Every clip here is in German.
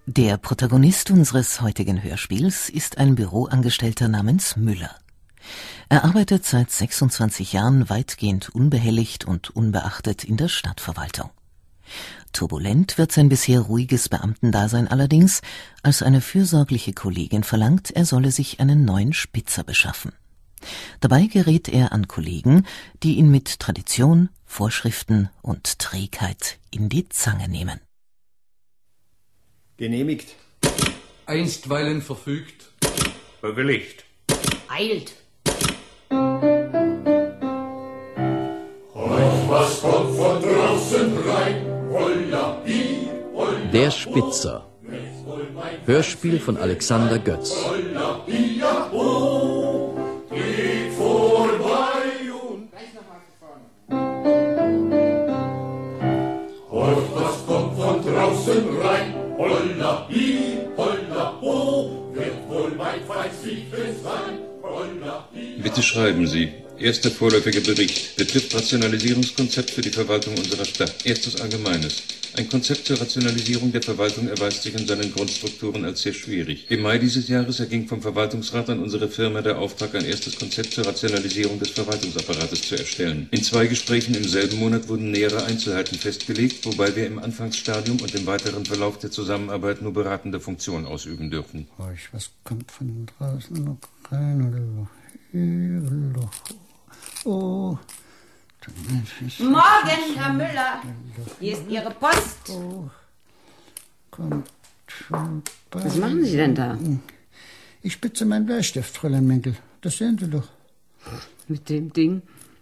Der Protagonist unseres heutigen Hörspiels ist ein Büroangestellter namens Müller. Er arbeitet seit 26 Jahren weitgehend unbehelligt und unbeachtet in der Stadtverwaltung. Turbulent wird sein bisher ruhiges Beamtendasein allerdings, als eine fürsorgliche Kollegin verlangt, er solle sich einen neuen Spitzer beschaffen. Dabei gerät er an Kollegen, die ihn mit Tradition, Vorschriften und Trägheit in die Zange nehmen. Genehmigt. Einstweilen verfügt. Bewilligt. Eilt. Was kommt von draußen rein? Holla, hi, holla, Der Spitzer. Hörspiel von Alexander Götz. holla, hi, ja, ho, geht vorbei und... Hört, was kommt von draußen rein? Holla, hi, holla, ho, wird wohl mein Feind siegen sein? Holla, hi, Bitte schreiben Sie. Erster vorläufiger Bericht betrifft Rationalisierungskonzept für die Verwaltung unserer Stadt. Erstes Allgemeines. Ein Konzept zur Rationalisierung der Verwaltung erweist sich in seinen Grundstrukturen als sehr schwierig. Im Mai dieses Jahres erging vom Verwaltungsrat an unsere Firma der Auftrag, ein erstes Konzept zur Rationalisierung des Verwaltungsapparates zu erstellen. In 2 Gesprächen im selben Monat wurden nähere Einzelheiten festgelegt, wobei wir im Anfangsstadium und im weiteren Verlauf der Zusammenarbeit nur beratende Funktion ausüben dürfen. Was kommt von draußen noch rein oder hier? Oh. Morgen, Herr Müller. Hier ist Ihre Post. Oh. Kommt schon bei. Was machen Sie denn da? Ich spitze meinen Bleistift, Fräulein Menkel. Das sehen Sie doch. Mit dem Ding?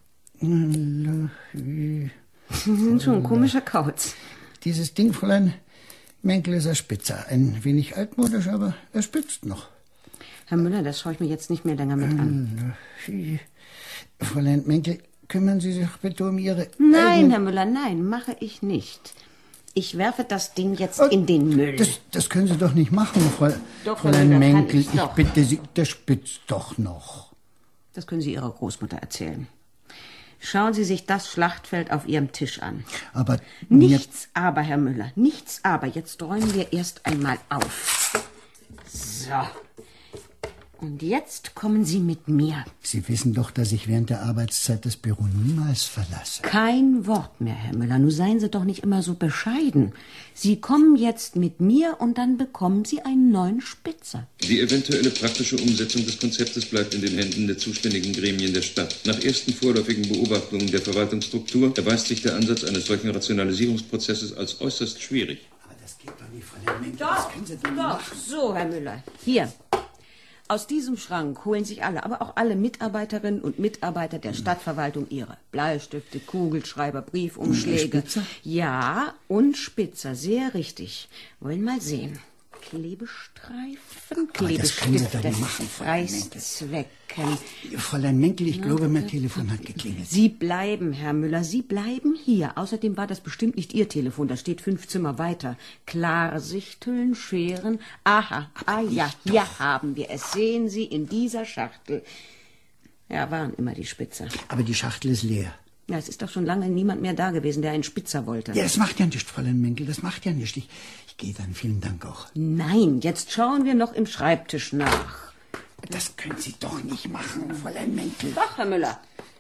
Sie sind schon ein komischer Kauz. Dieses Ding, Fräulein Menkel, ist ein Spitzer. Ein wenig altmodisch, aber er spitzt noch. Herr Müller, das schaue ich mir jetzt nicht mehr länger mit an. Fräulein Menkel, kümmern Sie sich bitte um Ihre... Nein, Herr Müller, nein, mache ich nicht. Ich werfe das Ding jetzt in den Müll. Das können Sie doch nicht machen, Fräulein Müller, Menkel. ich doch. Bitte Sie, der spitzt doch noch. Das können Sie Ihrer Großmutter erzählen. Schauen Sie sich das Schlachtfeld auf Ihrem Tisch an. Aber... Nichts aber, Herr Müller, nichts aber. Jetzt räumen wir erst einmal auf. So. Und jetzt kommen Sie mit mir. Sie wissen doch, dass ich während der Arbeitszeit das Büro niemals verlasse. Kein Wort mehr, Herr Müller. Nun seien Sie doch nicht immer so bescheiden. Sie kommen jetzt mit mir und dann bekommen Sie einen neuen Spitzer. Die eventuelle praktische Umsetzung des Konzeptes bleibt in den Händen der zuständigen Gremien der Stadt. Nach ersten vorläufigen Beobachtungen der Verwaltungsstruktur erweist sich der Ansatz eines solchen Rationalisierungsprozesses als äußerst schwierig. Aber das geht doch nicht, Fräulein Menkel. Doch, Das können Sie doch nicht machen. So, Herr Müller. Hier. Aus diesem Schrank holen sich alle, aber auch alle Mitarbeiterinnen und Mitarbeiter der Stadtverwaltung ihre Bleiestifte, Kugelschreiber, Briefumschläge. Spitzer? Ja, und Spitzer, sehr richtig. Wollen mal sehen. Klebestreifen, Aber das können Sie doch Klebestifte, nicht machen, Fräulein Menkel. Reißzwecken. Fräulein Menkel, ich glaube, mein Telefon hat geklingelt. Sie bleiben, Herr Müller, Sie bleiben hier. Außerdem war das bestimmt nicht Ihr Telefon, das steht 5 Zimmer weiter. Klarsichthüllen, Scheren. Aha, ja, hier haben wir es. Sehen Sie, in dieser Schachtel. Ja, waren immer die Spitzer. Aber die Schachtel ist leer. Ja, es ist doch schon lange niemand mehr da gewesen, der einen Spitzer wollte. Ja, das macht ja nichts, Fräulein Menkel, das macht ja nichts. Ich gehe dann, vielen Dank auch. Nein, jetzt schauen wir noch im Schreibtisch nach. Das können Sie doch nicht machen, Fräulein Menkel. Doch, Herr Müller.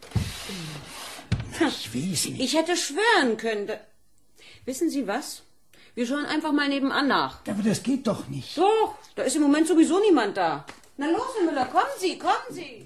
Ich weiß nicht. Ich hätte schwören können. Wissen Sie was? Wir schauen einfach mal nebenan nach. Aber das geht doch nicht. Doch, da ist im Moment sowieso niemand da. Na los, Herr Müller, kommen Sie, kommen Sie.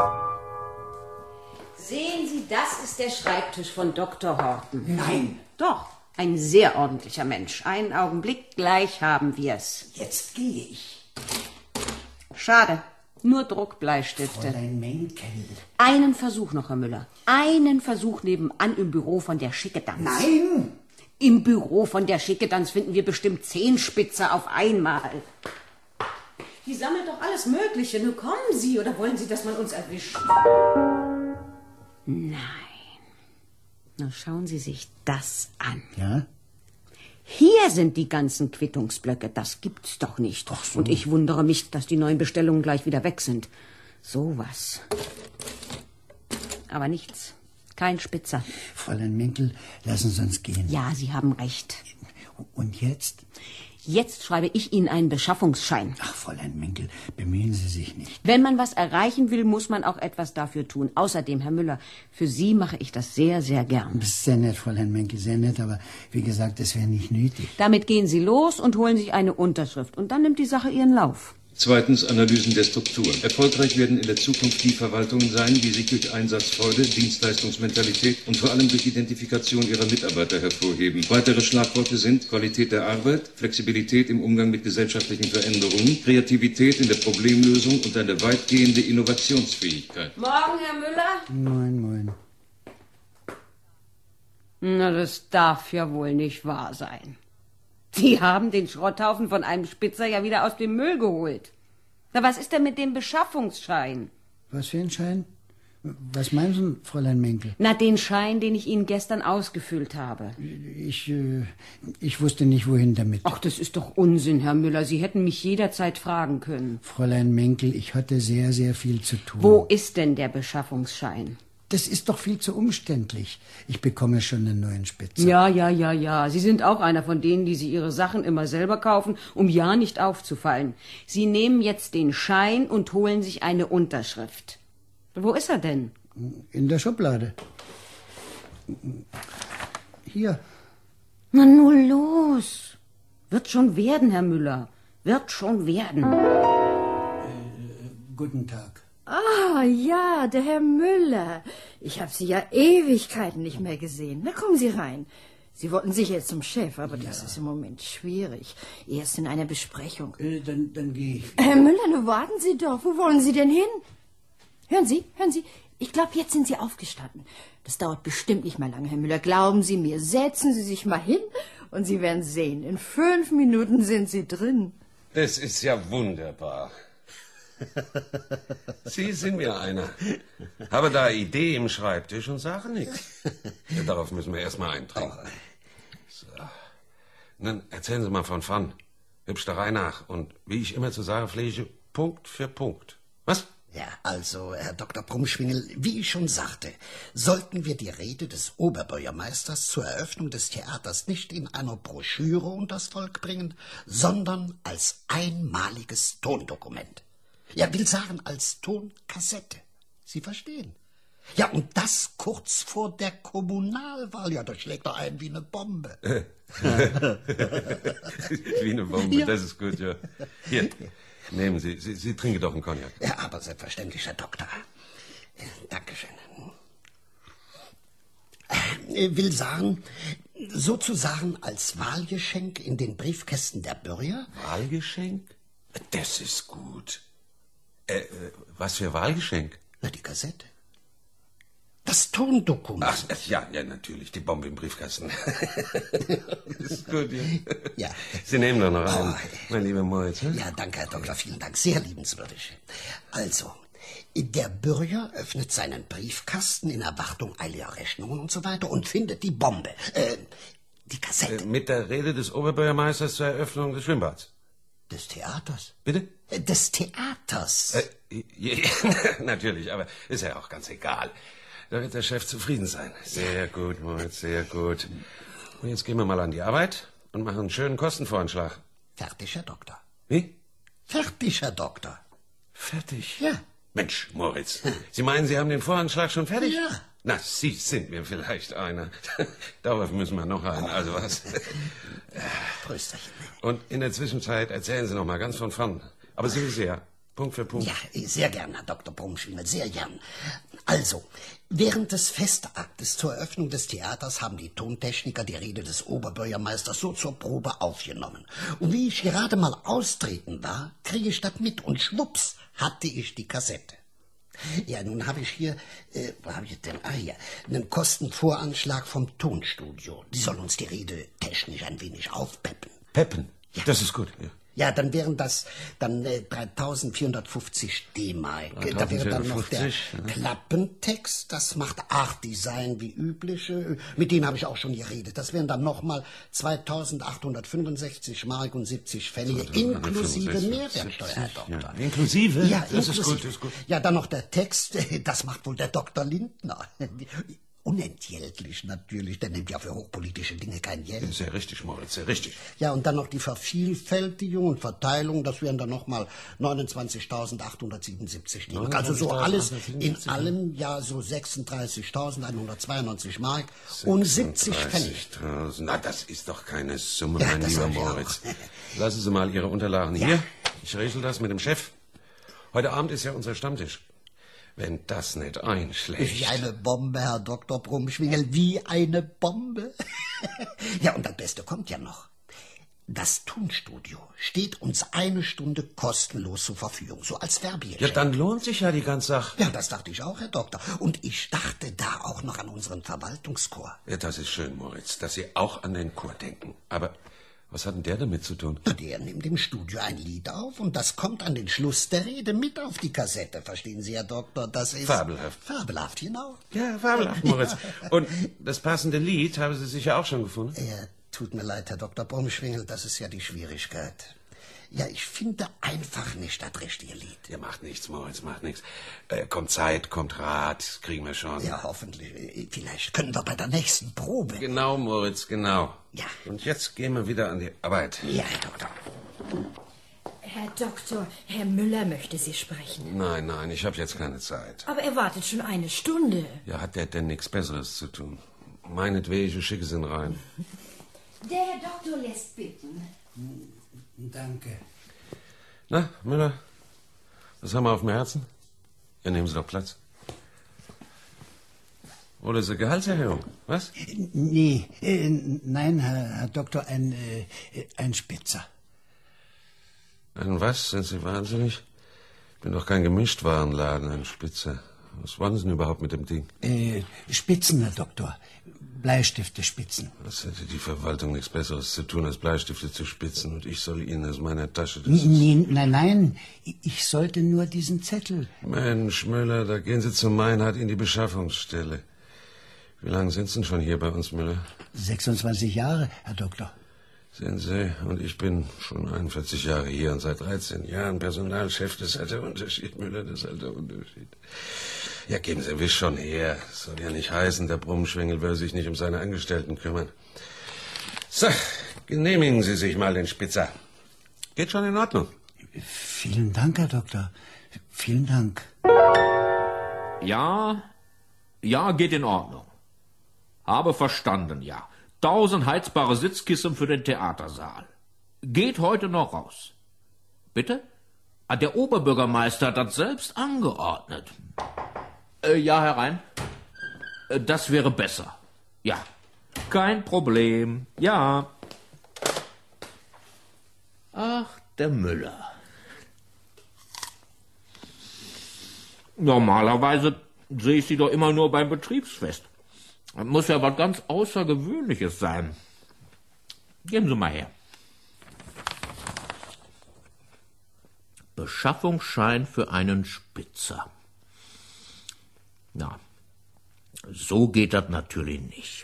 Sehen Sie, das ist der Schreibtisch von Dr. Horten. Nein. Doch, ein sehr ordentlicher Mensch. Einen Augenblick, gleich haben wir es. Jetzt gehe ich. Schade, nur Druckbleistifte. Fräulein Menkel. Einen Versuch noch, Herr Müller. Einen Versuch nebenan im Büro von der Schickedanz. Nein. Im Büro von der Schickedanz finden wir bestimmt 10 Spitzer auf einmal. Die sammelt doch alles Mögliche. Nun kommen Sie, oder wollen Sie, dass man uns erwischt? Nein. Na, schauen Sie sich das an. Ja? Hier sind die ganzen Quittungsblöcke. Das gibt's doch nicht. Ach so. Und ich wundere mich, dass die neuen Bestellungen gleich wieder weg sind. Sowas. Aber nichts. Kein Spitzer. Fräulein Menkel, lassen Sie uns gehen. Ja, Sie haben recht. Und jetzt? Jetzt schreibe ich Ihnen einen Beschaffungsschein. Ach, Fräulein Menkel, bemühen Sie sich nicht. Wenn man was erreichen will, muss man auch etwas dafür tun. Außerdem, Herr Müller, für Sie mache ich das sehr, sehr gern. Das ist sehr nett, Fräulein Menkel, sehr nett, aber wie gesagt, das wäre nicht nötig. Damit gehen Sie los und holen sich eine Unterschrift. Und dann nimmt die Sache ihren Lauf. Zweitens Analysen der Strukturen. Erfolgreich werden in der Zukunft die Verwaltungen sein, die sich durch Einsatzfreude, Dienstleistungsmentalität und vor allem durch Identifikation ihrer Mitarbeiter hervorheben. Weitere Schlagworte sind Qualität der Arbeit, Flexibilität im Umgang mit gesellschaftlichen Veränderungen, Kreativität in der Problemlösung und eine weitgehende Innovationsfähigkeit. Morgen, Herr Müller. Moin, moin. Na, das darf ja wohl nicht wahr sein. Sie haben den Schrotthaufen von einem Spitzer ja wieder aus dem Müll geholt. Na, was ist denn mit dem Beschaffungsschein? Was für ein Schein? Was meinen Sie, Fräulein Menkel? Na, den Schein, den ich Ihnen gestern ausgefüllt habe. Ich wusste nicht, wohin damit. Ach, das ist doch Unsinn, Herr Müller. Sie hätten mich jederzeit fragen können. Fräulein Menkel, ich hatte sehr, sehr viel zu tun. Wo ist denn der Beschaffungsschein? Das ist doch viel zu umständlich. Ich bekomme schon einen neuen Spitzer. Ja. Sie sind auch einer von denen, die sich ihre Sachen immer selber kaufen, um ja nicht aufzufallen. Sie nehmen jetzt den Schein und holen sich eine Unterschrift. Wo ist er denn? In der Schublade. Hier. Na nun los. Wird schon werden, Herr Müller. Wird schon werden. Guten Tag. Ah, ja, der Herr Müller. Ich habe Sie ja Ewigkeiten nicht mehr gesehen. Na, kommen Sie rein. Sie wollten sicher jetzt zum Chef, aber das ist im Moment schwierig. Er ist in einer Besprechung. Dann gehe ich. Herr Müller, nur warten Sie doch. Wo wollen Sie denn hin? Hören Sie. Ich glaube, jetzt sind Sie aufgestanden. Das dauert bestimmt nicht mehr lange, Herr Müller. Glauben Sie mir. Setzen Sie sich mal hin und Sie werden sehen. In 5 Minuten sind Sie drin. Das ist ja wunderbar. Sie sind mir einer. Habe da Idee im Schreibtisch und sage nichts. Ja, darauf müssen wir erstmal eintrinken. So. Nun erzählen Sie mal von Fun. Hübsch der Reihe nach. Und wie ich immer zu sagen pflege, Punkt für Punkt. Was? Ja, also, Herr Dr. Brumschwingel, wie ich schon sagte, sollten wir die Rede des Oberbürgermeisters zur Eröffnung des Theaters nicht in einer Broschüre unters Volk bringen, sondern als einmaliges Tondokument. Ja, will sagen, als Tonkassette. Sie verstehen? Ja, und das kurz vor der Kommunalwahl. Ja, da schlägt er ein wie eine Bombe. Wie eine Bombe, ja. Das ist gut, ja. Hier, nehmen Sie. Sie trinken doch einen Cognac. Ja, aber selbstverständlich, Herr Doktor. Dankeschön. Will sagen, sozusagen als Wahlgeschenk in den Briefkästen der Bürger. Wahlgeschenk? Das ist gut. Was für Wahlgeschenk? Na, die Kassette. Das Tondokument. Ach, ja, natürlich, die Bombe im Briefkasten. Ist gut, ja. Ja. Sie nehmen doch noch einen, mein lieber Moritz. Hm? Ja, danke, Herr Doktor, vielen Dank, sehr liebenswürdig. Also, der Bürger öffnet seinen Briefkasten in Erwartung eiliger Rechnungen und so weiter und findet die Bombe, die Kassette. Mit der Rede des Oberbürgermeisters zur Eröffnung des Schwimmbads. Des Theaters? Bitte? Des Theaters. Natürlich, aber ist ja auch ganz egal. Da wird der Chef zufrieden sein. Sehr gut, Moritz, sehr gut. Und jetzt gehen wir mal an die Arbeit und machen einen schönen Kostenvoranschlag. Fertig, Herr Doktor. Wie? Fertig, Herr Doktor. Fertig? Ja. Mensch, Moritz, Sie meinen, Sie haben den Voranschlag schon fertig? Ja. Na, Sie sind mir vielleicht einer. Darauf müssen wir noch einen, also was. Prösterchen. Und in der Zwischenzeit erzählen Sie noch mal ganz von Fun. Aber Sie wissen ja, Punkt für Punkt. Ja, sehr gern, Herr Dr. Brumschwingel, sehr gern. Also, während des Festaktes zur Eröffnung des Theaters haben die Tontechniker die Rede des Oberbürgermeisters so zur Probe aufgenommen. Und wie ich gerade mal austreten war, kriege ich das mit und schwupps hatte ich die Kassette. Ja, nun habe ich hier, wo habe ich denn? Ah, hier, einen Kostenvoranschlag vom Tonstudio. Die soll uns die Rede technisch ein wenig aufpeppen. Peppen? Ja. Das ist gut, ja. Ja, dann wären das 3.450 D-Mark. Da wäre dann noch der Klappentext, das macht Art Design wie üblich. Mit denen habe ich auch schon geredet. Das wären dann nochmal 2.865 Mark und 70 Pfennige, inklusive Mehrwertsteuer, Herr Doktor. Ja. Inklusive? Ja, das inklusive. ist gut. Ja, dann noch der Text, das macht wohl der Dr. Lindner. unentgeltlich natürlich. Der nimmt ja für hochpolitische Dinge kein Geld. Sehr richtig, Moritz, sehr richtig. Ja, und dann noch die Vervielfältigung und Verteilung, das wären dann nochmal 29.877 D-Mark. Also so alles in allem ja so 36.192 Mark und 70 Pfennig. Na, das ist doch keine Summe, mein lieber Moritz. Lassen Sie mal Ihre Unterlagen hier. Ich regel das mit dem Chef. Heute Abend ist ja unser Stammtisch. Wenn das nicht einschlägt. Wie eine Bombe, Herr Dr. Brumschwingel, wie eine Bombe. Ja, und das Beste kommt ja noch. Das Tonstudio steht uns 1 Stunde kostenlos zur Verfügung, so als Werbegeschenk. Ja, dann lohnt sich ja die ganze Sache. Ja, das dachte ich auch, Herr Doktor. Und ich dachte da auch noch an unseren Verwaltungschor. Ja, das ist schön, Moritz, dass Sie auch an den Chor denken. Aber was hat denn der damit zu tun? Der nimmt im Studio ein Lied auf und das kommt an den Schluss der Rede mit auf die Kassette. Verstehen Sie, Herr Doktor, das ist... Fabelhaft. Fabelhaft, genau. Ja, fabelhaft, Moritz. Ja. Und das passende Lied haben Sie sicher auch schon gefunden? Ja, tut mir leid, Herr Dr. Brumschwingel, das ist ja die Schwierigkeit. Ja, ich finde einfach nicht das richtige Lied. Ja, macht nichts, Moritz, macht nichts. Kommt Zeit, kommt Rat, kriegen wir schon. Ja, hoffentlich. Vielleicht können wir bei der nächsten Probe. Genau, Moritz, genau. Ja. Und jetzt gehen wir wieder an die Arbeit. Ja, Herr Doktor. Herr Doktor, Herr Müller möchte Sie sprechen. Nein, ich habe jetzt keine Zeit. Aber er wartet schon 1 Stunde. Ja, hat der denn nichts Besseres zu tun? Meinetwegen, schicke Sie ihn rein. Der Herr Doktor lässt bitten. Danke. Na, Müller, was haben wir auf dem Herzen? Ja, nehmen Sie doch Platz. Oder ist eine Gehaltserhöhung, was? Nee, nein, Herr Doktor, ein Spitzer. Ein was? Sind Sie wahnsinnig? Ich bin doch kein Gemischtwarenladen, ein Spitzer. Was wollen Sie denn überhaupt mit dem Ding? Spitzen, Herr Doktor. Bleistifte spitzen. Was hätte die Verwaltung nichts Besseres zu tun, als Bleistifte zu spitzen, und ich soll Ihnen aus meiner Tasche... Nein, ich sollte nur diesen Zettel... Mensch, Müller, da gehen Sie zu Meinhard in die Beschaffungsstelle. Wie lange sind Sie denn schon hier bei uns, Müller? 26 Jahre, Herr Doktor. Sehen Sie, und ich bin schon 41 Jahre hier und seit 13 Jahren Personalchef. Das ist halt der Unterschied, Müller, das ist halt der Unterschied. Ja, geben Sie Wisch schon her. Soll ja nicht heißen, der Brumschwingel will sich nicht um seine Angestellten kümmern. So, genehmigen Sie sich mal den Spitzer. Geht schon in Ordnung. Vielen Dank, Herr Doktor. Vielen Dank. Ja, geht in Ordnung. Habe verstanden, ja. 1000 heizbare Sitzkissen für den Theatersaal. Geht heute noch raus. Bitte? Der Oberbürgermeister hat das selbst angeordnet. Ja, herein. Das wäre besser. Ja. Kein Problem. Ja. Ach, der Müller. Normalerweise sehe ich Sie doch immer nur beim Betriebsfest. Das muss ja was ganz Außergewöhnliches sein. Geben Sie mal her. Beschaffungsschein für einen Spitzer. Na, so geht das natürlich nicht.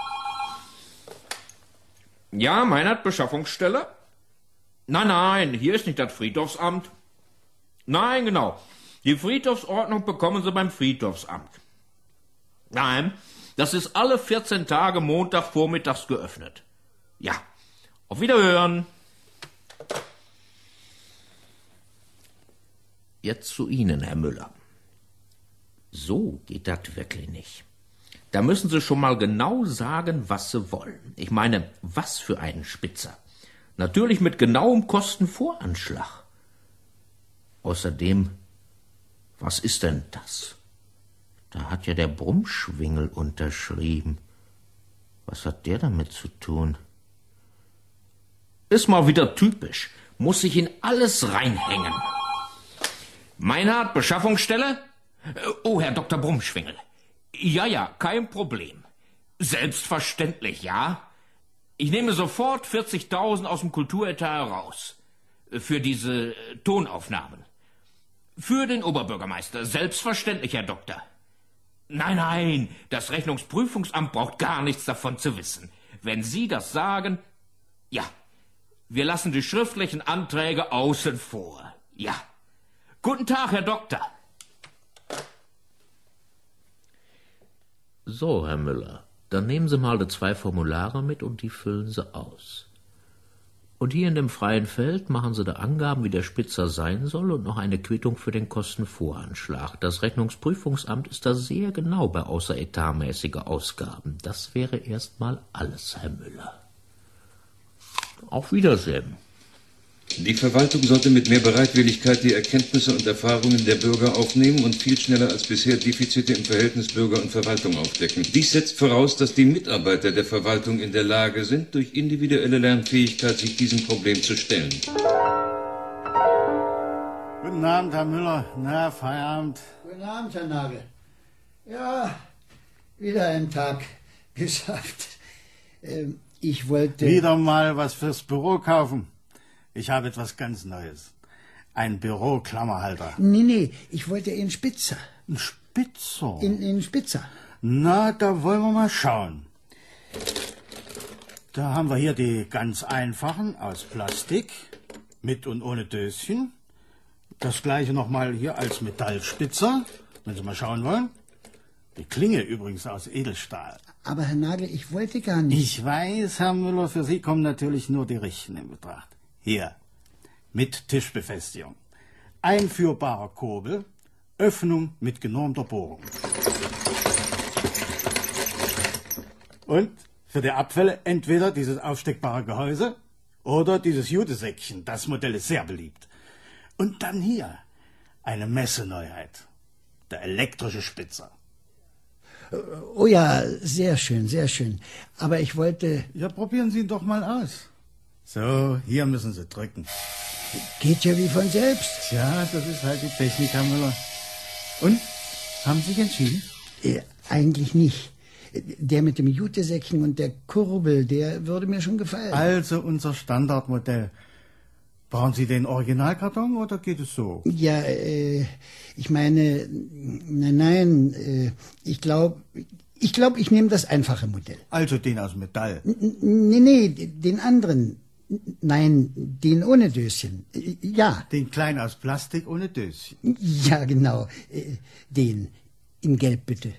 Ja, Meinhard, Beschaffungsstelle? Nein, hier ist nicht das Friedhofsamt. Nein, genau. Die Friedhofsordnung bekommen Sie beim Friedhofsamt. Nein, das ist alle 14 Tage Montagvormittags geöffnet. Ja, auf Wiederhören. Jetzt zu Ihnen, Herr Müller. So geht das wirklich nicht. Da müssen Sie schon mal genau sagen, was Sie wollen. Ich meine, was für einen Spitzer. Natürlich mit genauem Kostenvoranschlag. Außerdem, was ist denn das? Da hat ja der Brumschwingel unterschrieben. Was hat der damit zu tun? Ist mal wieder typisch. Muss sich in alles reinhängen. Meinhard, Beschaffungsstelle? Oh, Herr Dr. Brumschwingel. Ja, kein Problem. Selbstverständlich, ja. Ich nehme sofort 40.000 aus dem Kulturetat heraus. Für diese Tonaufnahmen. Für den Oberbürgermeister. Selbstverständlich, Herr Doktor. Nein, das Rechnungsprüfungsamt braucht gar nichts davon zu wissen. Wenn Sie das sagen, ja. Wir lassen die schriftlichen Anträge außen vor. Ja. Guten Tag, Herr Doktor. So, Herr Müller, dann nehmen Sie mal die 2 Formulare mit und die füllen Sie aus. Und hier in dem freien Feld machen Sie da Angaben, wie der Spitzer sein soll und noch eine Quittung für den Kostenvoranschlag. Das Rechnungsprüfungsamt ist da sehr genau bei außeretatmäßige Ausgaben. Das wäre erstmal alles, Herr Müller. Auf Wiedersehen. Die Verwaltung sollte mit mehr Bereitwilligkeit die Erkenntnisse und Erfahrungen der Bürger aufnehmen und viel schneller als bisher Defizite im Verhältnis Bürger und Verwaltung aufdecken. Dies setzt voraus, dass die Mitarbeiter der Verwaltung in der Lage sind, durch individuelle Lernfähigkeit sich diesem Problem zu stellen. Guten Abend, Herr Müller. Na, Feierabend. Guten Abend, Herr Nagel. Ja, wieder ein Tag geschafft. Ich wollte... Wieder mal was fürs Büro kaufen. Ich habe etwas ganz Neues. Ein Büroklammerhalter. Nee, ich wollte in Spitzer. Ein Spitzer? In Spitzer. Na, da wollen wir mal schauen. Da haben wir hier die ganz einfachen aus Plastik, mit und ohne Döschen. Das gleiche nochmal hier als Metallspitzer, wenn Sie mal schauen wollen. Die Klinge übrigens aus Edelstahl. Aber Herr Nagel, ich wollte gar nicht. Ich weiß, Herr Müller, für Sie kommen natürlich nur die Richten in Betracht. Hier, mit Tischbefestigung. Einführbarer Kurbel, Öffnung mit genormter Bohrung. Und für die Abfälle entweder dieses aufsteckbare Gehäuse oder dieses Jutesäckchen. Das Modell ist sehr beliebt. Und dann hier eine Messeneuheit, der elektrische Spitzer. Oh ja, sehr schön, sehr schön. Aber ich wollte... Ja, probieren Sie ihn doch mal aus. So, hier müssen Sie drücken. Geht ja wie von selbst. Ja, das ist halt die Technik, Herr Müller. Und? Haben Sie sich entschieden? Eigentlich nicht. Der mit dem Jutesäckchen und der Kurbel, der würde mir schon gefallen. Also unser Standardmodell. Brauchen Sie den Originalkarton oder geht es so? Ja, ich meine, nein, ich glaube, ich nehme das einfache Modell. Also den aus Metall? Nee, den anderen. Nein, den ohne Döschen. Ja. Den kleinen aus Plastik ohne Döschen? Ja, genau. Den. In Gelb, bitte.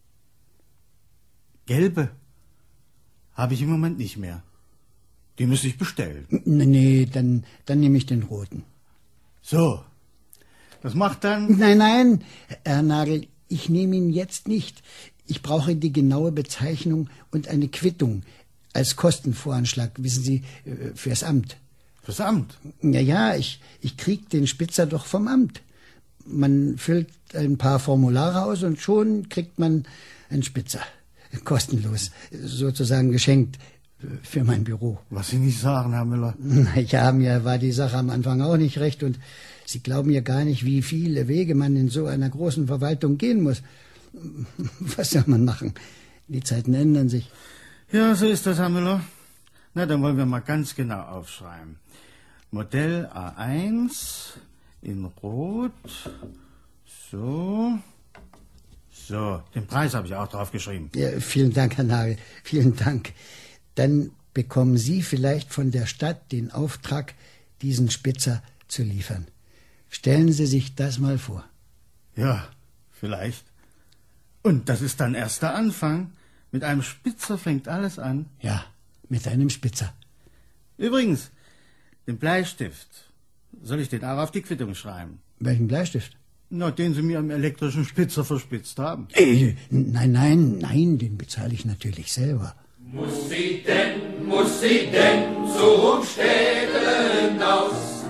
Gelbe? Habe ich im Moment nicht mehr. Die müsste ich bestellen. Nee, dann nehme ich den roten. So. Das macht dann... Nein, Herr Nagel, ich nehme ihn jetzt nicht. Ich brauche die genaue Bezeichnung und eine Quittung als Kostenvoranschlag, wissen Sie, fürs Amt. Fürs Amt? Ja, ich krieg den Spitzer doch vom Amt. Man füllt ein paar Formulare aus und schon kriegt man einen Spitzer. Kostenlos, sozusagen geschenkt für mein Büro. Was Sie nicht sagen, Herr Müller. Ja, mir war die Sache am Anfang auch nicht recht und Sie glauben ja gar nicht, wie viele Wege man in so einer großen Verwaltung gehen muss. Was soll man machen? Die Zeiten ändern sich. Ja, so ist das, Herr Müller. Na, dann wollen wir mal ganz genau aufschreiben. Modell A1 in Rot. So. So, den Preis habe ich auch draufgeschrieben. Ja, vielen Dank, Herr Nagel. Vielen Dank. Dann bekommen Sie vielleicht von der Stadt den Auftrag, diesen Spitzer zu liefern. Stellen Sie sich das mal vor. Ja, vielleicht. Und das ist dann erst der Anfang. Mit einem Spitzer fängt alles an. Ja, mit einem Spitzer. Übrigens, den Bleistift. Soll ich den auch auf die Quittung schreiben? Welchen Bleistift? Na, den Sie mir am elektrischen Spitzer verspitzt haben. Nein, den bezahle ich natürlich selber. Muss sie denn zum Städten aus,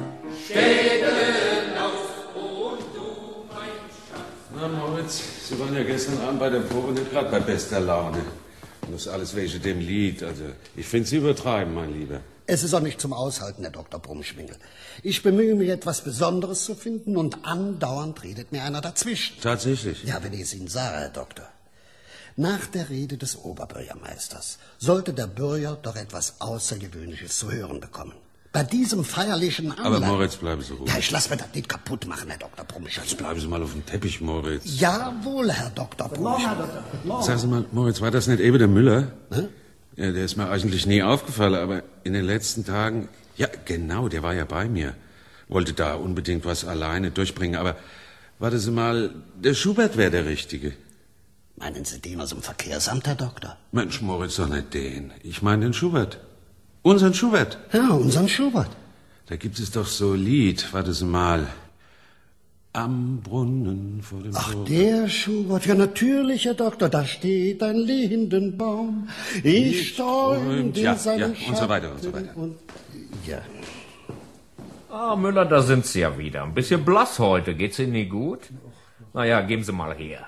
und du, mein Schatz. Na, Moritz, Sie waren ja gestern Abend bei der Probe nicht gerade bei bester Laune. Und das alles wegen dem Lied. Also, ich finde Sie übertreiben, mein Lieber. Es ist auch nicht zum Aushalten, Herr Dr. Brummschwingel. Ich bemühe mich, etwas Besonderes zu finden und andauernd redet mir einer dazwischen. Tatsächlich? Ja, wenn ich es Ihnen sage, Herr Doktor. Nach der Rede des Oberbürgermeisters sollte der Bürger doch etwas Außergewöhnliches zu hören bekommen. Bei diesem feierlichen Anlass... Aber Moritz, bleiben Sie ruhig. Ja, ich lasse mir das nicht kaputt machen, Herr Dr. Brummschwingel. Jetzt bleiben Sie mal auf dem Teppich, Moritz. Jawohl, Herr Dr. Brummschwingel. Sagen Sie mal, Moritz, war das nicht eben der Müller? Hm? Ja, der ist mir eigentlich nie aufgefallen, aber in den letzten Tagen... Ja, genau, der war ja bei mir. Wollte da unbedingt was alleine durchbringen, aber... Warten Sie mal, der Schubert wäre der Richtige. Meinen Sie den aus dem Verkehrsamt, Herr Doktor? Mensch, Moritz, doch nicht den. Ich meine den Schubert. Unseren Schubert. Ja, unseren Schubert. Da gibt es doch so ein Lied, warte Sie mal. Am Brunnen vor dem Ach, Tor. der Schubert, ja natürlich, Herr Doktor, da steht ein Lindenbaum. Ich träumt in seinem und so weiter und so weiter. Ja. Ah, Müller, da sind Sie ja wieder. Ein bisschen blass heute. Geht's Ihnen nicht gut? Naja, geben Sie mal her.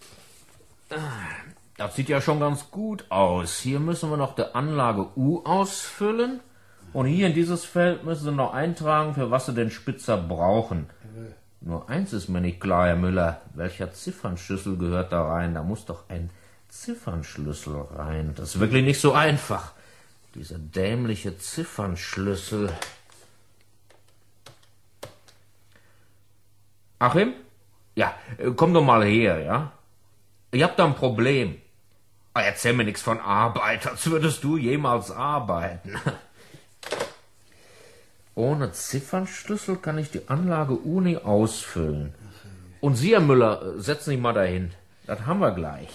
Das sieht ja schon ganz gut aus. Hier müssen wir noch die Anlage U ausfüllen. Und hier in dieses Feld müssen Sie noch eintragen, für was Sie den Spitzer brauchen. Nur eins ist mir nicht klar, Herr Müller. Welcher Ziffernschlüssel gehört da rein? Da muss doch ein Ziffernschlüssel rein. Das ist wirklich nicht so einfach. Dieser dämliche Ziffernschlüssel. Achim? Ja, komm doch mal her, ja? Ich hab da ein Problem. Erzähl mir nichts von Arbeit, als würdest du jemals arbeiten. Ohne Ziffernschlüssel kann ich die Anlage U nicht ausfüllen. Und Sie, Herr Müller, setzen sich mal dahin. Das haben wir gleich.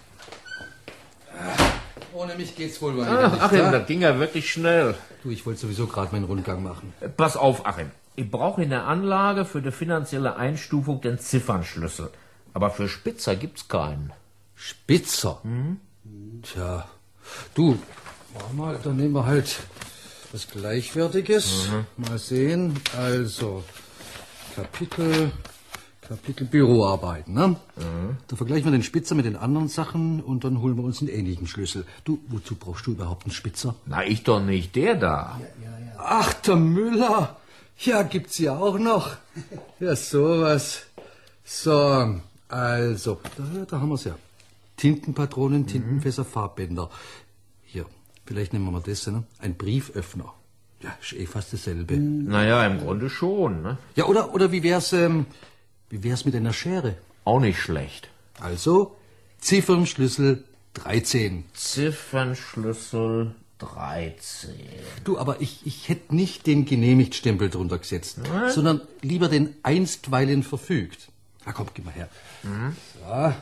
Ohne mich geht's wohl weiter. Ach, Achim, das ging ja wirklich schnell. Du, ich wollte sowieso gerade meinen Rundgang machen. Pass auf, Achim. Ich brauche in der Anlage für die finanzielle Einstufung den Ziffernschlüssel. Aber für Spitzer gibt's keinen. Spitzer? Tja, du, mal, dann nehmen wir halt was Gleichwertiges. Mal sehen. Also, Kapitel Büroarbeiten, ne? Da vergleichen wir den Spitzer mit den anderen Sachen und dann holen wir uns einen ähnlichen Schlüssel. Du, wozu brauchst du überhaupt einen Spitzer? Na, ich doch nicht, der da. Ach, der Müller. Ja, gibt's ja auch noch. Ja, sowas. So, also, da haben wir's ja. Tintenpatronen, Tintenfässer, Farbbänder. Hier, vielleicht nehmen wir mal das, ne? Ein Brieföffner. Ja, ist eh fast dasselbe. Naja, im Grunde schon, ne? Ja, oder wie wär's mit einer Schere? Auch nicht schlecht. Also, Ziffernschlüssel 13. Ziffernschlüssel 13. Du, aber ich hätte nicht den Genehmigtstempel drunter gesetzt, sondern lieber den einstweilen verfügt. Na komm, gib mal her. So.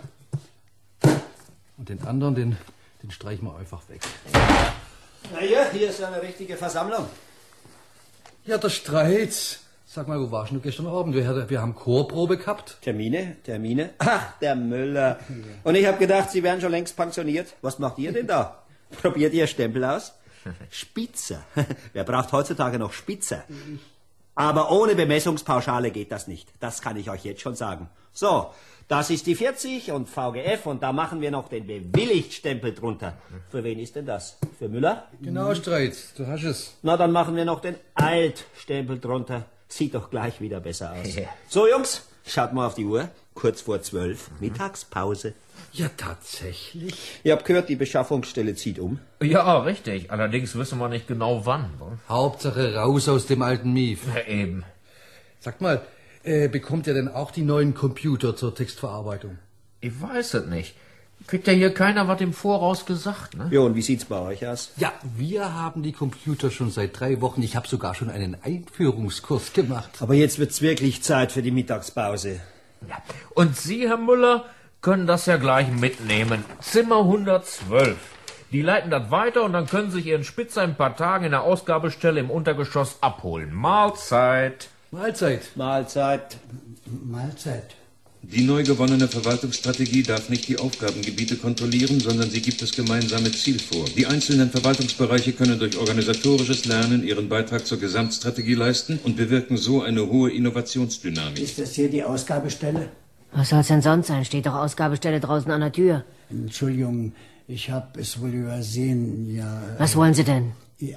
Und den anderen, den streichen wir einfach weg. Na ja, hier ist eine richtige Versammlung. Ja, der Streit. Sag mal, wo warst du gestern Abend? Wir haben Chorprobe gehabt. Termine? Ach, der Müller. Und ich habe gedacht, Sie wären schon längst pensioniert. Was macht ihr denn da? Probiert ihr Stempel aus? Spitzer. Wer braucht heutzutage noch Spitzer? Aber ohne Bemessungspauschale geht das nicht. Das kann ich euch jetzt schon sagen. So, das ist die 40 und VGF und da machen wir noch den Bewilligtstempel drunter. Für wen ist denn das? Für Müller? Genau, Streit. Du hast es. Na, dann machen wir noch den Altstempel drunter. Sieht doch gleich wieder besser aus. So, Jungs, schaut mal auf die Uhr. Kurz vor 12, Mittagspause. Ja, tatsächlich. Ihr habt gehört, die Beschaffungsstelle zieht um. Ja, richtig. Allerdings wissen wir nicht genau wann. Hauptsache raus aus dem alten Mief. Ja, eben. Sag mal, bekommt ihr denn auch die neuen Computer zur Textverarbeitung? Ich weiß es nicht. Kriegt ja hier keiner was im Voraus gesagt, ne? Ja, und wie sieht's bei euch aus? Ja, wir haben die Computer schon seit 3 Wochen. Ich habe sogar schon einen Einführungskurs gemacht. Aber jetzt wird's wirklich Zeit für die Mittagspause. Ja. Und Sie, Herr Müller, können das ja gleich mitnehmen. Zimmer 112. Die leiten das weiter und dann können Sie sich Ihren Spitzer in ein paar Tagen in der Ausgabestelle im Untergeschoss abholen. Mahlzeit. Mahlzeit. Mahlzeit. Mahlzeit. Die neu gewonnene Verwaltungsstrategie darf nicht die Aufgabengebiete kontrollieren, sondern sie gibt das gemeinsame Ziel vor. Die einzelnen Verwaltungsbereiche können durch organisatorisches Lernen ihren Beitrag zur Gesamtstrategie leisten und bewirken so eine hohe Innovationsdynamik. Ist das hier die Ausgabestelle? Was soll's denn sonst sein? Steht doch Ausgabestelle draußen an der Tür. Entschuldigung, ich habe es wohl übersehen, ja. Was wollen Sie denn?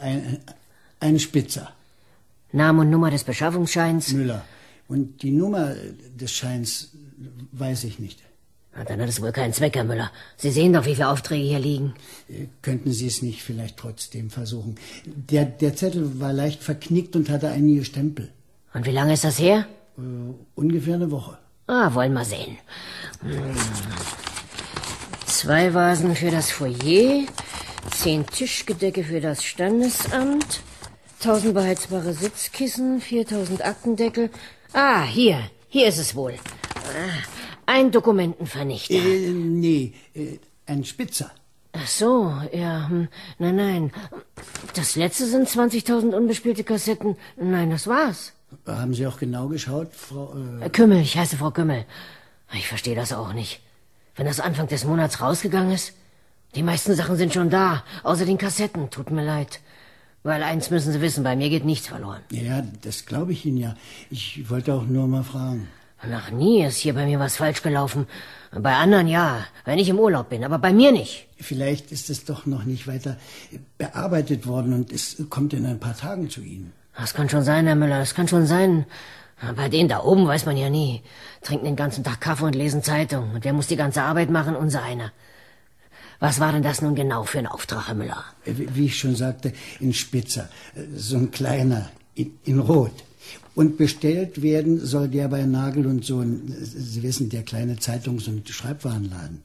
Ein Spitzer. Name und Nummer des Beschaffungsscheins? Müller. Und die Nummer des Scheins weiß ich nicht. Na, dann hat es wohl keinen Zweck, Herr Müller. Sie sehen doch, wie viele Aufträge hier liegen. Könnten Sie es nicht vielleicht trotzdem versuchen? Der Zettel war leicht verknickt und hatte einige Stempel. Und wie lange ist das her? Ungefähr eine Woche. Ah, wollen wir sehen. 2 Vasen für das Foyer, 10 Tischgedecke für das Standesamt, 1000 beheizbare Sitzkissen, 4000 Aktendeckel. Ah, hier ist es wohl. Ein Dokumentenvernichter. Nee, ein Spitzer. Ach so, ja, nein. Das letzte sind 20.000 unbespielte Kassetten. Nein, das war's. Haben Sie auch genau geschaut, Frau... Kümmel, ich heiße Frau Kümmel. Ich verstehe das auch nicht. Wenn das Anfang des Monats rausgegangen ist, die meisten Sachen sind schon da, außer den Kassetten. Tut mir leid. Weil eins müssen Sie wissen, bei mir geht nichts verloren. Ja, das glaube ich Ihnen ja. Ich wollte auch nur mal fragen. Noch nie ist hier bei mir was falsch gelaufen. Bei anderen ja, wenn ich im Urlaub bin, aber bei mir nicht. Vielleicht ist es doch noch nicht weiter bearbeitet worden und es kommt in ein paar Tagen zu Ihnen. Das kann schon sein, Herr Müller, das kann schon sein. Bei denen da oben weiß man ja nie. Trinken den ganzen Tag Kaffee und lesen Zeitung. Und der muss die ganze Arbeit machen, unser einer. Was war denn das nun genau für ein Auftrag, Herr Müller? Wie ich schon sagte, ein Spitzer. So ein kleiner, in Rot. Und bestellt werden soll der bei Nagel und Sohn. Sie wissen, der kleine Zeitungs- und Schreibwarenladen.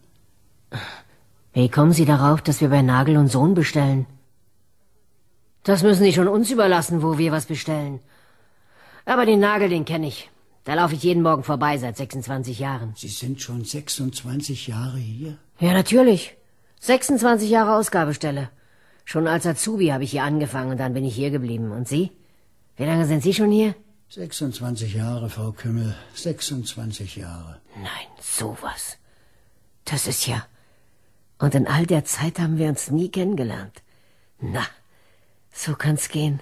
Wie kommen Sie darauf, dass wir bei Nagel und Sohn bestellen? Das müssen Sie schon uns überlassen, wo wir was bestellen. Aber den Nagel, den kenne ich. Da laufe ich jeden Morgen vorbei seit 26 Jahren. Sie sind schon 26 Jahre hier? Ja, natürlich. 26 Jahre Ausgabestelle. Schon als Azubi habe ich hier angefangen und dann bin ich hier geblieben. Und Sie? Wie lange sind Sie schon hier? 26 Jahre, Frau Kümmel. 26 Jahre. Nein, sowas. Das ist ja... Und in all der Zeit haben wir uns nie kennengelernt. Na, so kann's gehen.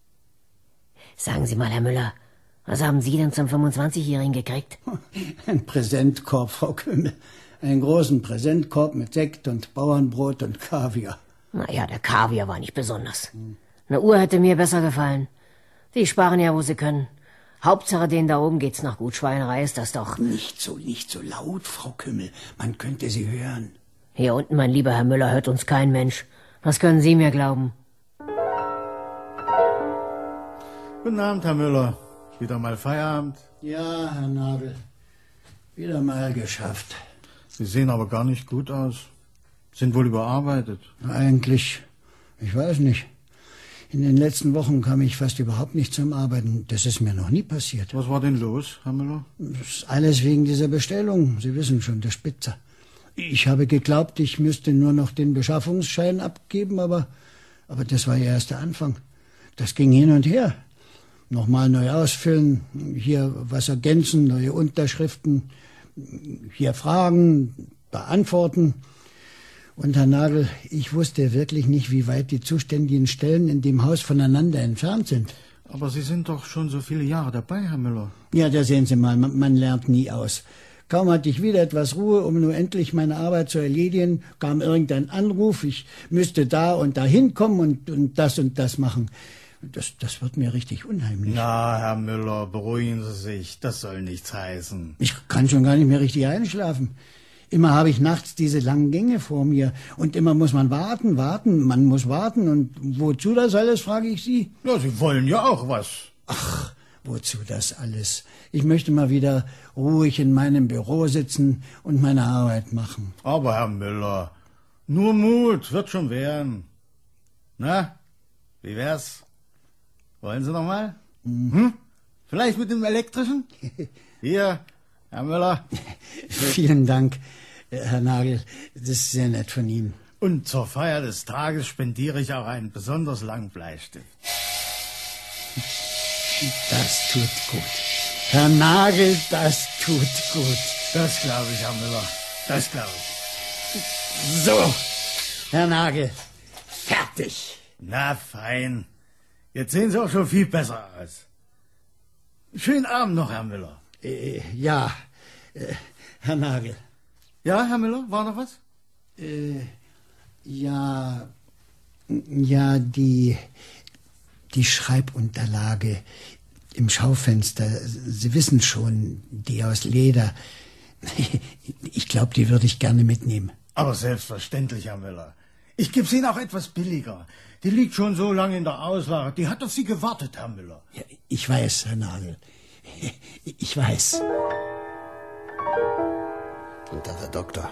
Sagen Sie mal, Herr Müller, was haben Sie denn zum 25-Jährigen gekriegt? Ein Präsentkorb, Frau Kümmel. Einen großen Präsentkorb mit Sekt und Bauernbrot und Kaviar. Naja, der Kaviar war nicht besonders. Eine Uhr hätte mir besser gefallen. Die sparen ja, wo sie können. Hauptsache, denen da oben geht's noch gut. Schweinerei ist das doch. Nicht so laut, Frau Kümmel. Man könnte Sie hören. Hier unten, mein lieber Herr Müller, hört uns kein Mensch. Das können Sie mir glauben. Guten Abend, Herr Müller. Wieder mal Feierabend? Ja, Herr Nagel. Wieder mal geschafft. Sie sehen aber gar nicht gut aus. Sind wohl überarbeitet. Eigentlich, ich weiß nicht. In den letzten Wochen kam ich fast überhaupt nicht zum Arbeiten. Das ist mir noch nie passiert. Was war denn los, Herr Müller? Das ist alles wegen dieser Bestellung. Sie wissen schon, der Spitzer. Ich habe geglaubt, ich müsste nur noch den Beschaffungsschein abgeben, aber das war ja erst der Anfang. Das ging hin und her. Nochmal neu ausfüllen, hier was ergänzen, neue Unterschriften, hier Fragen, beantworten. Und Herr Nagel, ich wusste wirklich nicht, wie weit die zuständigen Stellen in dem Haus voneinander entfernt sind. Aber Sie sind doch schon so viele Jahre dabei, Herr Müller. Ja, da sehen Sie mal, man lernt nie aus. Kaum hatte ich wieder etwas Ruhe, um nur endlich meine Arbeit zu erledigen, kam irgendein Anruf, ich müsste da und da hinkommen und das machen. Das wird mir richtig unheimlich. Na, Herr Müller, beruhigen Sie sich. Das soll nichts heißen. Ich kann schon gar nicht mehr richtig einschlafen. Immer habe ich nachts diese langen Gänge vor mir. Und immer muss man warten. Man muss warten. Und wozu das alles, frage ich Sie? Ja, Sie wollen ja auch was. Ach, wozu das alles? Ich möchte mal wieder ruhig in meinem Büro sitzen und meine Arbeit machen. Aber, Herr Müller, nur Mut, wird schon werden. Na, wie wär's? Wollen Sie noch mal? Vielleicht mit dem elektrischen? Hier, Herr Müller. Vielen Dank, Herr Nagel. Das ist sehr nett von Ihnen. Und zur Feier des Tages spendiere ich auch einen besonders langen Bleistift. Das tut gut. Herr Nagel, das tut gut. Das glaube ich, Herr Müller. Das glaube ich. So, Herr Nagel, fertig. Na, fein. Jetzt sehen Sie auch schon viel besser aus. Schönen Abend noch, Herr Müller. Ja, Herr Nagel. Ja, Herr Müller, war noch was? Ja, die Schreibunterlage im Schaufenster. Sie wissen schon, die aus Leder. Ich glaube, die würde ich gerne mitnehmen. Aber selbstverständlich, Herr Müller. Ich gebe Ihnen auch etwas billiger. Die liegt schon so lange in der Auslage. Die hat auf Sie gewartet, Herr Müller. Ja, ich weiß, Herr Nagel. Ich weiß. Und da, Herr Doktor.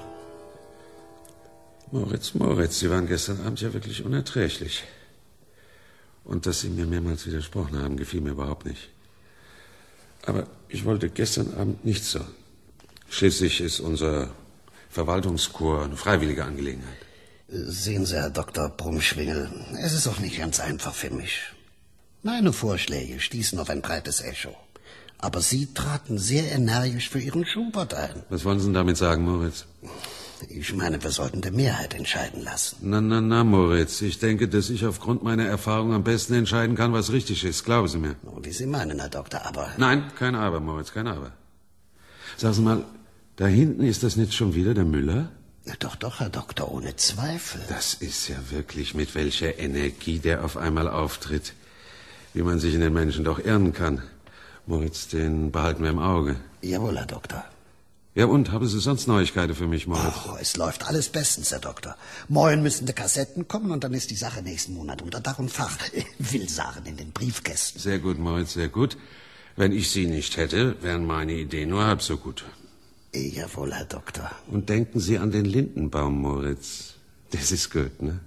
Moritz, Sie waren gestern Abend ja wirklich unerträglich. Und dass Sie mir mehrmals widersprochen haben, gefiel mir überhaupt nicht. Aber ich wollte gestern Abend nicht so. Schließlich ist unser Verwaltungskorps eine freiwillige Angelegenheit. Sehen Sie, Herr Dr. Brummschwingel, es ist auch nicht ganz einfach für mich. Meine Vorschläge stießen auf ein breites Echo. Aber Sie traten sehr energisch für Ihren Schubert ein. Was wollen Sie denn damit sagen, Moritz? Ich meine, wir sollten die Mehrheit entscheiden lassen. Na, Moritz. Ich denke, dass ich aufgrund meiner Erfahrung am besten entscheiden kann, was richtig ist. Glauben Sie mir. Wie Sie meinen, Herr Doktor, aber... Nein, kein Aber, Moritz, kein Aber. Sagen Sie mal, da hinten ist das nicht schon wieder der Müller? Doch, Herr Doktor, ohne Zweifel. Das ist ja wirklich, mit welcher Energie der auf einmal auftritt. Wie man sich in den Menschen doch irren kann. Moritz, den behalten wir im Auge. Jawohl, Herr Doktor. Ja, und haben Sie sonst Neuigkeiten für mich, Moritz? Es läuft alles bestens, Herr Doktor. Morgen müssen die Kassetten kommen und dann ist die Sache nächsten Monat unter Dach und Fach. Will sagen, in den Briefkästen. Sehr gut, Moritz, sehr gut. Wenn ich Sie nicht hätte, wären meine Ideen nur halb so gut. Jawohl, Herr Doktor. Und denken Sie an den Lindenbaum, Moritz. Das ist gut, ne?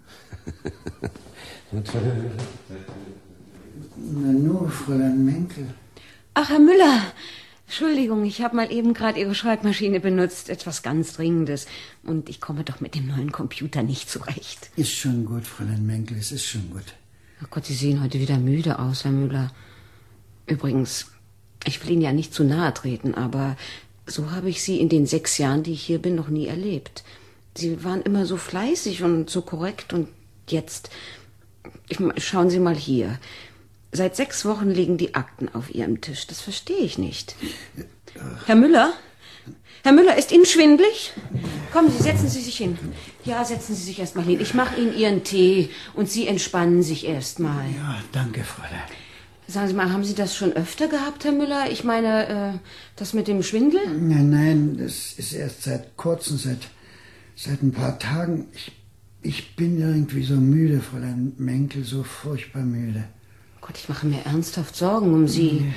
Na nur, Fräulein Menkel. Ach, Herr Müller, Entschuldigung, ich habe mal eben gerade Ihre Schreibmaschine benutzt. Etwas ganz Dringendes. Und ich komme doch mit dem neuen Computer nicht zurecht. Ist schon gut, Fräulein Menkel, es ist schon gut. Ach Gott, Sie sehen heute wieder müde aus, Herr Müller. Übrigens, ich will Ihnen ja nicht zu nahe treten, aber so habe ich Sie in den 6 Jahren, die ich hier bin, noch nie erlebt. Sie waren immer so fleißig und so korrekt und jetzt... Schauen Sie mal hier. Seit 6 Wochen liegen die Akten auf Ihrem Tisch. Das verstehe ich nicht. Herr Müller? Herr Müller, ist Ihnen schwindelig? Kommen Sie, setzen Sie sich hin. Ja, setzen Sie sich erst mal hin. Ich mache Ihnen Ihren Tee und Sie entspannen sich erst mal. Ja, danke, Fräulein. Sagen Sie mal, haben Sie das schon öfter gehabt, Herr Müller? Ich meine, das mit dem Schwindel? Nein, das ist erst seit kurzem, seit ein paar Tagen. Ich bin irgendwie so müde, Fräulein Menkel, so furchtbar müde. Gott, ich mache mir ernsthaft Sorgen um Sie.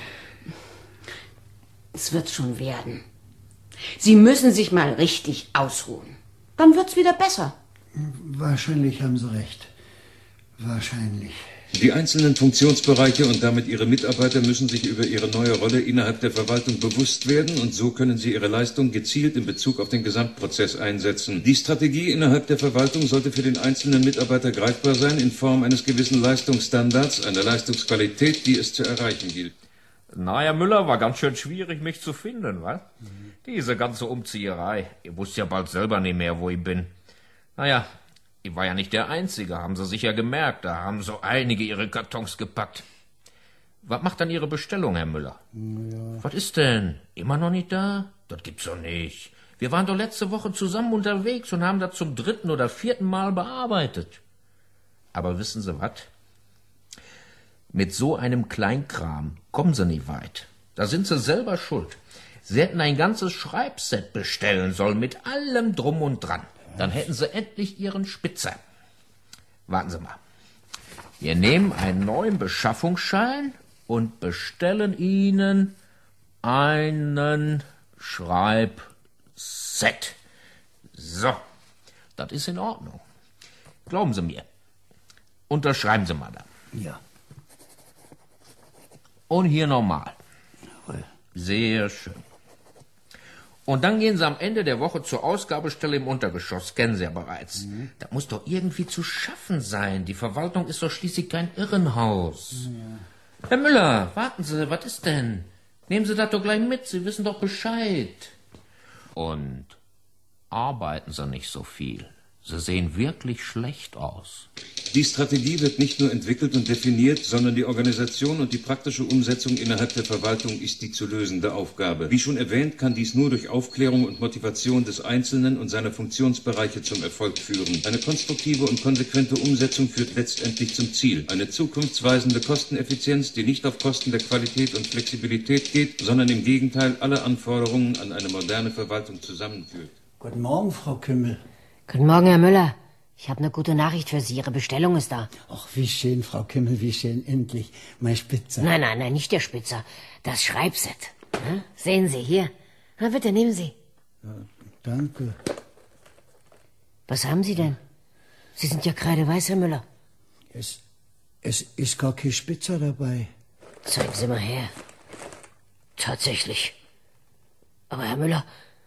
Es wird schon werden. Sie müssen sich mal richtig ausruhen. Dann wird's wieder besser. Wahrscheinlich haben Sie recht. Wahrscheinlich. Die einzelnen Funktionsbereiche und damit ihre Mitarbeiter müssen sich über ihre neue Rolle innerhalb der Verwaltung bewusst werden und so können sie ihre Leistung gezielt in Bezug auf den Gesamtprozess einsetzen. Die Strategie innerhalb der Verwaltung sollte für den einzelnen Mitarbeiter greifbar sein in Form eines gewissen Leistungsstandards, einer Leistungsqualität, die es zu erreichen gilt. Na, Herr Müller, war ganz schön schwierig, mich zu finden, was? Diese ganze Umzieherei. Ihr wusst ja bald selber nicht mehr, wo ich bin. Naja, ich war ja nicht der Einzige, haben Sie sicher gemerkt. Da haben so einige ihre Kartons gepackt. Was macht dann Ihre Bestellung, Herr Müller? Ja. Was ist denn? Immer noch nicht da? Das gibt's doch nicht. Wir waren doch letzte Woche zusammen unterwegs und haben das zum 3. oder 4. Mal bearbeitet. Aber wissen Sie was? Mit so einem Kleinkram kommen Sie nicht weit. Da sind Sie selber schuld. Sie hätten ein ganzes Schreibset bestellen sollen mit allem Drum und Dran. Dann hätten Sie endlich Ihren Spitzer. Warten Sie mal. Wir nehmen einen neuen Beschaffungsschein und bestellen Ihnen einen Schreibset. So, das ist in Ordnung. Glauben Sie mir. Unterschreiben Sie mal da. Ja. Und hier nochmal. Sehr schön. Und dann gehen Sie am Ende der Woche zur Ausgabestelle im Untergeschoss. Kennen Sie ja bereits. Das muss doch irgendwie zu schaffen sein. Die Verwaltung ist doch schließlich kein Irrenhaus. Ja. Herr Müller, warten Sie, was ist denn? Nehmen Sie das doch gleich mit, Sie wissen doch Bescheid. Und arbeiten Sie nicht so viel. Sie sehen wirklich schlecht aus. Die Strategie wird nicht nur entwickelt und definiert, sondern die Organisation und die praktische Umsetzung innerhalb der Verwaltung ist die zu lösende Aufgabe. Wie schon erwähnt, kann dies nur durch Aufklärung und Motivation des Einzelnen und seiner Funktionsbereiche zum Erfolg führen. Eine konstruktive und konsequente Umsetzung führt letztendlich zum Ziel. Eine zukunftsweisende Kosteneffizienz, die nicht auf Kosten der Qualität und Flexibilität geht, sondern im Gegenteil alle Anforderungen an eine moderne Verwaltung zusammenführt. Guten Morgen, Frau Kümmel. Guten Morgen, Herr Müller. Ich habe eine gute Nachricht für Sie. Ihre Bestellung ist da. Ach, wie schön, Frau Kümmel, wie schön, endlich. Mein Spitzer. Nein, nicht der Spitzer. Das Schreibset. Hm? Sehen Sie, hier. Na bitte, nehmen Sie. Ja, danke. Was haben Sie denn? Sie sind ja kreideweiß, Herr Müller. Es ist gar kein Spitzer dabei. Zeigen Sie mal her. Tatsächlich. Aber Herr Müller,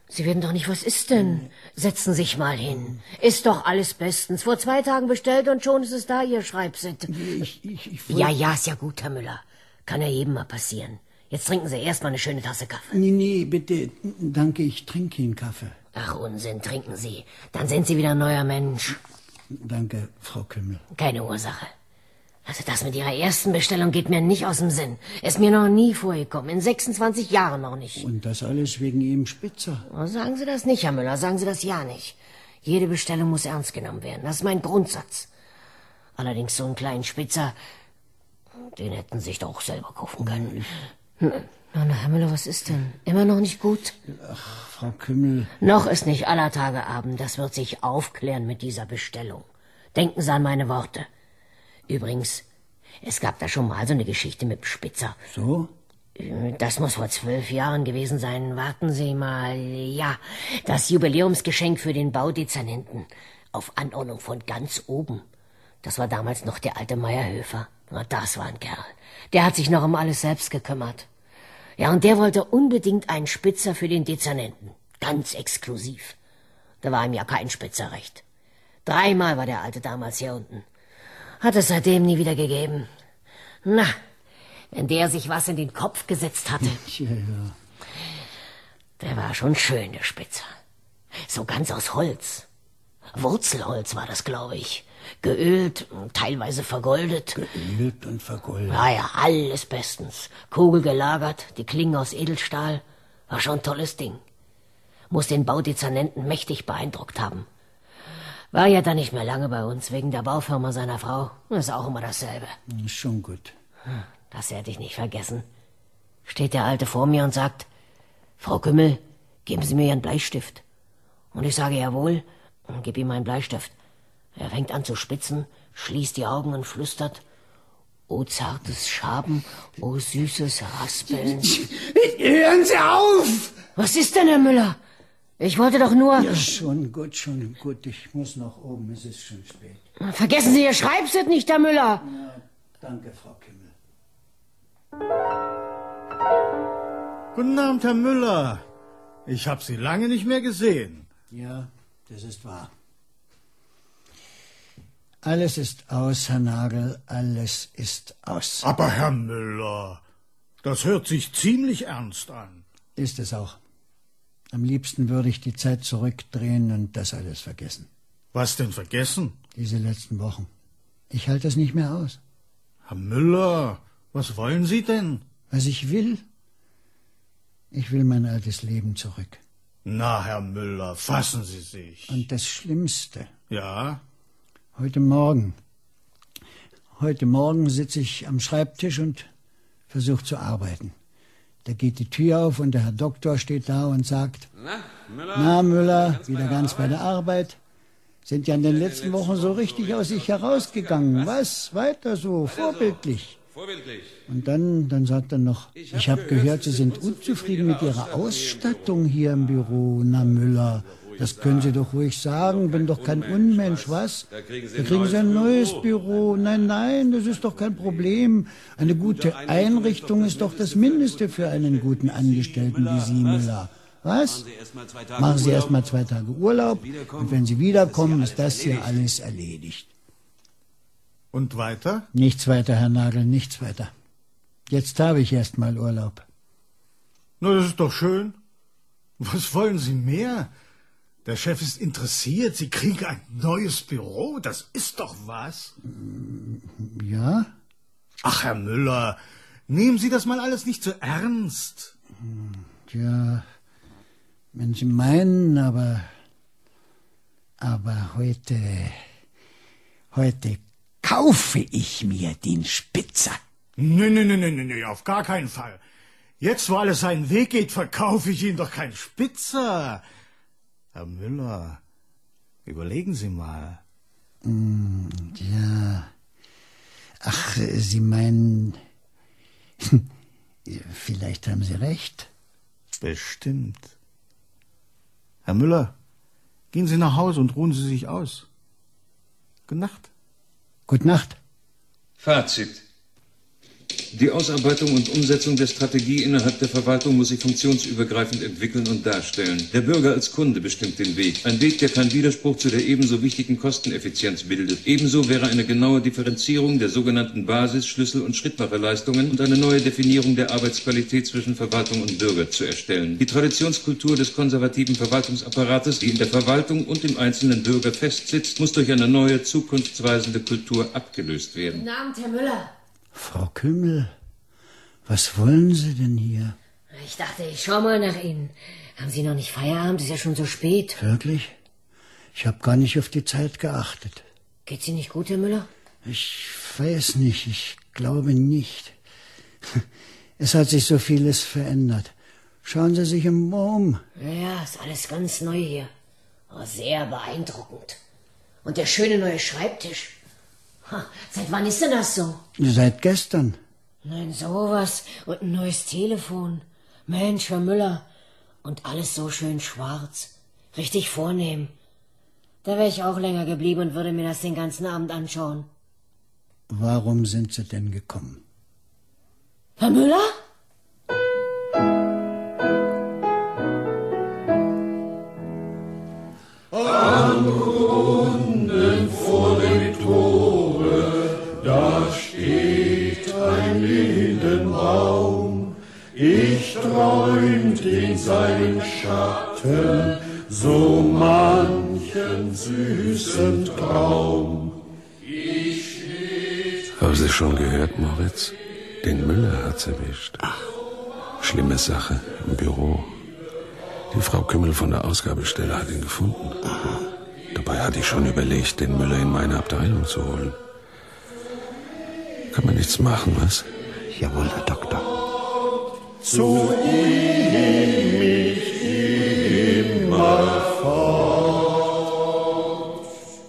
Sie werden doch nicht, was ist denn? Setzen Sie sich mal hin. Ist doch alles bestens. Vor 2 Tagen bestellt und schon ist es da, Ihr Schreibset. Ja, ist ja gut, Herr Müller. Kann ja jedem mal passieren. Jetzt trinken Sie erst mal eine schöne Tasse Kaffee. Nee, bitte, danke, ich trinke Ihnen Kaffee. Ach, Unsinn, trinken Sie. Dann sind Sie wieder ein neuer Mensch. Danke, Frau Kümmel. Keine Ursache. Also das mit Ihrer ersten Bestellung geht mir nicht aus dem Sinn. Ist mir noch nie vorgekommen. In 26 Jahren noch nicht. Und das alles wegen Ihrem Spitzer? Oh, sagen Sie das nicht, Herr Müller. Sagen Sie das ja nicht. Jede Bestellung muss ernst genommen werden. Das ist mein Grundsatz. Allerdings so einen kleinen Spitzer, den hätten Sie sich doch auch selber kaufen können. Na, Herr Müller, was ist denn? Immer noch nicht gut? Ach, Frau Kümmel. Noch ist nicht aller Tage Abend. Das wird sich aufklären mit dieser Bestellung. Denken Sie an meine Worte. Übrigens, es gab da schon mal so eine Geschichte mit dem Spitzer. So? Das muss vor 12 Jahren gewesen sein. Warten Sie mal. Ja, das Jubiläumsgeschenk für den Baudezernenten. Auf Anordnung von ganz oben. Das war damals noch der alte Meyerhöfer. Na, das war ein Kerl. Der hat sich noch um alles selbst gekümmert. Ja, und der wollte unbedingt einen Spitzer für den Dezernenten. Ganz exklusiv. Da war ihm ja kein Spitzer recht. 3-mal war der Alte damals hier unten. Hat es seitdem nie wieder gegeben. Na, wenn der sich was in den Kopf gesetzt hatte. Ja. Der war schon schön, der Spitzer. So ganz aus Holz. Wurzelholz war das, glaube ich. Geölt, teilweise vergoldet. Geölt und vergoldet. Ja, alles bestens. Kugel gelagert, die Klingen aus Edelstahl. War schon ein tolles Ding. Muss den Baudezernenten mächtig beeindruckt haben. War ja dann nicht mehr lange bei uns, wegen der Baufirma seiner Frau. Das ist auch immer dasselbe. Ist schon gut. Das hätte ich nicht vergessen. Steht der Alte vor mir und sagt, Frau Kümmel, geben Sie mir Ihren Bleistift. Und ich sage, jawohl, und gebe ihm meinen Bleistift. Er fängt an zu spitzen, schließt die Augen und flüstert, O zartes Schaben, o süßes Raspeln. Hören Sie auf! Was ist denn, Herr Müller? Ich wollte doch nur... Ja, schon gut. Ich muss nach oben, es ist schon spät. Vergessen Sie Ihr Schreibset nicht, Herr Müller. Ja, danke, Frau Kümmel. Guten Abend, Herr Müller. Ich habe Sie lange nicht mehr gesehen. Ja, das ist wahr. Alles ist aus, Herr Nagel, alles ist aus. Aber Herr Müller, das hört sich ziemlich ernst an. Ist es auch. Am liebsten würde ich die Zeit zurückdrehen und das alles vergessen. Was denn vergessen? Diese letzten Wochen. Ich halte es nicht mehr aus. Herr Müller, was wollen Sie denn? Was ich will? Ich will mein altes Leben zurück. Na, Herr Müller, fassen Sie sich. Und das Schlimmste. Ja? Heute Morgen sitze ich am Schreibtisch und versuche zu arbeiten. Da geht die Tür auf und der Herr Doktor steht da und sagt, Na, Müller, wieder ganz bei der Arbeit. Sind ja in den letzten Wochen so richtig aus sich herausgegangen. Was? Weiter so, vorbildlich. Und dann sagt er noch, ich habe gehört, Sie sind unzufrieden mit Ihrer Ausstattung hier im Büro. Na, Müller, das können Sie doch ruhig sagen, bin doch kein Unmensch, was? Da kriegen Sie ein neues Büro. Nein, das ist doch kein Problem. Eine gute Einrichtung ist doch das Mindeste für einen guten Angestellten wie Sie, Müller. Was? Machen Sie erst mal 2 Tage Urlaub und wenn Sie wiederkommen, ist das hier alles erledigt. Und weiter? Nichts weiter, Herr Nagel, nichts weiter. Jetzt habe ich erst mal Urlaub. Na, das ist doch schön. Was wollen Sie mehr? Der Chef ist interessiert. Sie kriegen ein neues Büro. Das ist doch was. Ja? Ach, Herr Müller, nehmen Sie das mal alles nicht so ernst. Ja, wenn Sie meinen, aber heute kaufe ich mir den Spitzer. Nee, auf gar keinen Fall. Jetzt, wo alles seinen Weg geht, verkaufe ich Ihnen doch keinen Spitzer. Herr Müller, überlegen Sie mal. Ja. Ach, Sie meinen, vielleicht haben Sie recht. Bestimmt. Herr Müller, gehen Sie nach Hause und ruhen Sie sich aus. Gute Nacht. Gute Nacht. Fazit. Die Ausarbeitung und Umsetzung der Strategie innerhalb der Verwaltung muss sich funktionsübergreifend entwickeln und darstellen. Der Bürger als Kunde bestimmt den Weg. Ein Weg, der keinen Widerspruch zu der ebenso wichtigen Kosteneffizienz bildet. Ebenso wäre eine genaue Differenzierung der sogenannten Basis-, Schlüssel- und Schrittmacherleistungen und eine neue Definierung der Arbeitsqualität zwischen Verwaltung und Bürger zu erstellen. Die Traditionskultur des konservativen Verwaltungsapparates, die in der Verwaltung und im einzelnen Bürger festsitzt, muss durch eine neue, zukunftsweisende Kultur abgelöst werden. Guten Abend, Herr Müller. Frau Kümmel, was wollen Sie denn hier? Ich dachte, ich schau mal nach Ihnen. Haben Sie noch nicht Feierabend? Ist ja schon so spät. Wirklich? Ich habe gar nicht auf die Zeit geachtet. Geht's Ihnen nicht gut, Herr Müller? Ich weiß nicht, ich glaube nicht. Es hat sich so vieles verändert. Schauen Sie sich um. Ja, ist alles ganz neu hier. Oh, sehr beeindruckend. Und der schöne neue Schreibtisch. Seit wann ist denn das so? Seit gestern. Nein, sowas. Und ein neues Telefon. Mensch, Herr Müller. Und alles so schön schwarz. Richtig vornehm. Da wäre ich auch länger geblieben und würde mir das den ganzen Abend anschauen. Warum sind Sie denn gekommen? Herr Müller? Am Brunnen vor dem Tore, da steht ein Lindenbaum. Ich träumt in seinen Schatten so manchen süßen Traum. Haben Sie schon gehört, Moritz? Den Müller hat's erwischt. Schlimme Sache im Büro. Die Frau Kümmel von der Ausgabestelle hat ihn gefunden. Dabei hatte ich schon überlegt, den Müller in meine Abteilung zu holen. Kann man nichts machen, was? Jawohl, Herr Doktor. Zu ihm mich immer fort.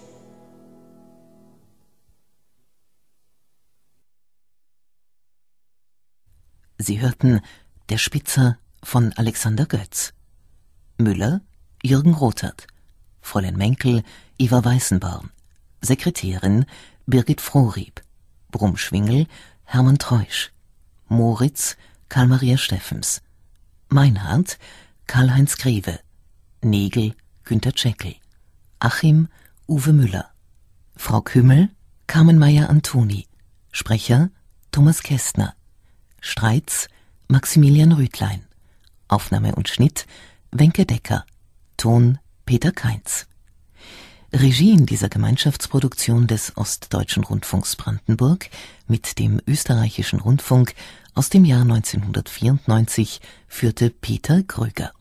Sie hörten Der Spitzer von Alexander Götz. Müller, Jürgen Rothert. Fräulein Menkel, Eva Weißenborn. Sekretärin, Birgit Frohrieb. Brummschwingel, Hermann Treusch. Moritz, Karl-Maria Steffens. Meinhard, Karl-Heinz Greve. Negel, Günter Tscheckel. Achim, Uwe Müller. Frau Kümmel, Carmen Meyer-Antoni. Sprecher, Thomas Kästner. Streitz, Maximilian Rüthlein. Aufnahme und Schnitt, Wenke Decker. Ton, Peter Kainz. Regie in dieser Gemeinschaftsproduktion des Ostdeutschen Rundfunks Brandenburg mit dem Österreichischen Rundfunk aus dem Jahr 1994 führte Peter Kröger.